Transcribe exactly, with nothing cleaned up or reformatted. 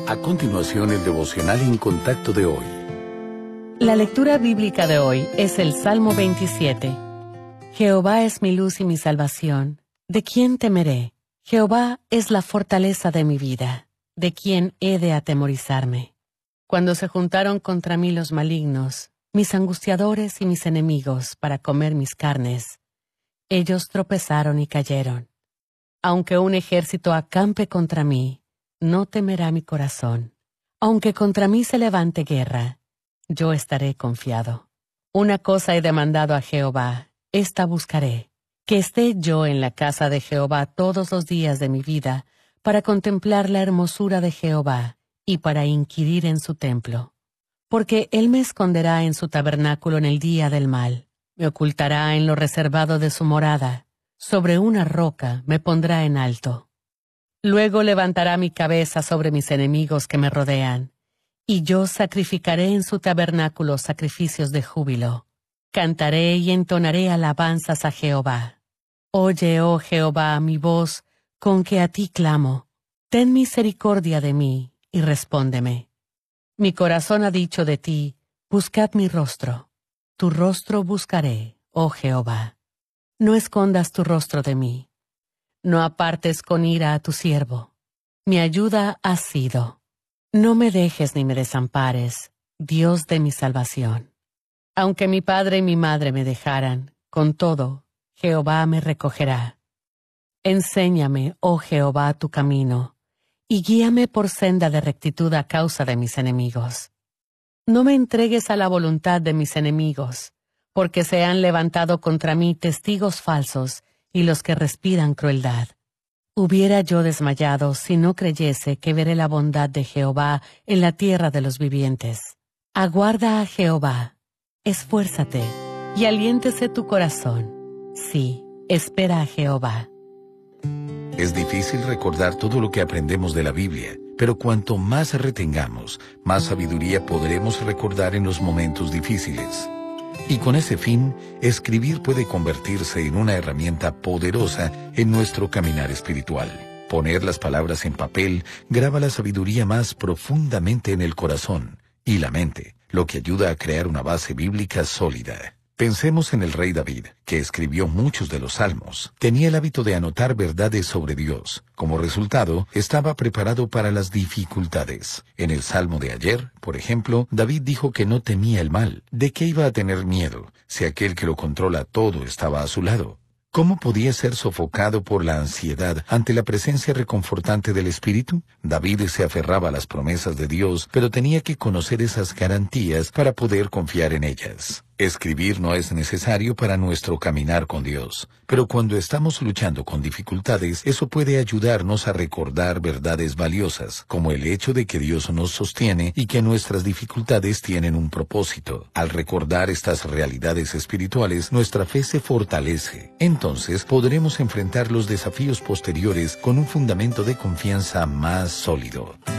A continuación, el devocional en contacto de hoy. La lectura bíblica de hoy es el Salmo veintisiete. Jehová es mi luz y mi salvación. ¿De quién temeré? Jehová es la fortaleza de mi vida. ¿De quién he de atemorizarme? Cuando se juntaron contra mí los malignos, mis angustiadores y mis enemigos para comer mis carnes, ellos tropezaron y cayeron. Aunque un ejército acampe contra mí, no temerá mi corazón. Aunque contra mí se levante guerra, yo estaré confiado. Una cosa he demandado a Jehová, esta buscaré, que esté yo en la casa de Jehová todos los días de mi vida, para contemplar la hermosura de Jehová y para inquirir en su templo. Porque él me esconderá en su tabernáculo en el día del mal, me ocultará en lo reservado de su morada, sobre una roca me pondrá en alto. Luego levantará mi cabeza sobre mis enemigos que me rodean, y yo sacrificaré en su tabernáculo sacrificios de júbilo. Cantaré y entonaré alabanzas a Jehová. Oye, oh Jehová, mi voz, con que a ti clamo. Ten misericordia de mí, y respóndeme. Mi corazón ha dicho de ti, buscad mi rostro. Tu rostro buscaré, oh Jehová. No escondas tu rostro de mí. No apartes con ira a tu siervo. Mi ayuda has sido. No me dejes ni me desampares, Dios de mi salvación. Aunque mi padre y mi madre me dejaran, con todo, Jehová me recogerá. Enséñame, oh Jehová, tu camino, y guíame por senda de rectitud a causa de mis enemigos. No me entregues a la voluntad de mis enemigos, porque se han levantado contra mí testigos falsos y los que respiran crueldad. Hubiera yo desmayado si no creyese que veré la bondad de Jehová en la tierra de los vivientes. Aguarda a Jehová, esfuérzate, y aliéntese tu corazón. Sí, espera a Jehová. Es difícil recordar todo lo que aprendemos de la Biblia, pero cuanto más retengamos, más sabiduría podremos recordar en los momentos difíciles. Y con ese fin, escribir puede convertirse en una herramienta poderosa en nuestro caminar espiritual. Poner las palabras en papel graba la sabiduría más profundamente en el corazón y la mente, lo que ayuda a crear una base bíblica sólida. Pensemos en el rey David, que escribió muchos de los salmos. Tenía el hábito de anotar verdades sobre Dios. Como resultado, estaba preparado para las dificultades. En el salmo de ayer, por ejemplo, David dijo que no temía el mal. ¿De qué iba a tener miedo, si aquel que lo controla todo estaba a su lado? ¿Cómo podía ser sofocado por la ansiedad ante la presencia reconfortante del Espíritu? David se aferraba a las promesas de Dios, pero tenía que conocer esas garantías para poder confiar en ellas. Escribir no es necesario para nuestro caminar con Dios, pero cuando estamos luchando con dificultades, eso puede ayudarnos a recordar verdades valiosas, como el hecho de que Dios nos sostiene y que nuestras dificultades tienen un propósito. Al recordar estas realidades espirituales, nuestra fe se fortalece. Entonces podremos enfrentar los desafíos posteriores con un fundamento de confianza más sólido.